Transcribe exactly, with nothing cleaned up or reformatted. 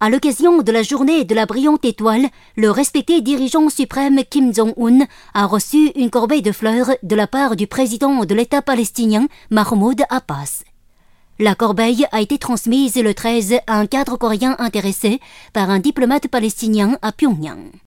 À l'occasion de la journée de la brillante étoile, le respecté dirigeant suprême Kim Jong-un a reçu une corbeille de fleurs de la part du président de l'État palestinien, Mahmoud Abbas. La corbeille a été transmise le treize à un cadre coréen intéressé par un diplomate palestinien à Pyongyang.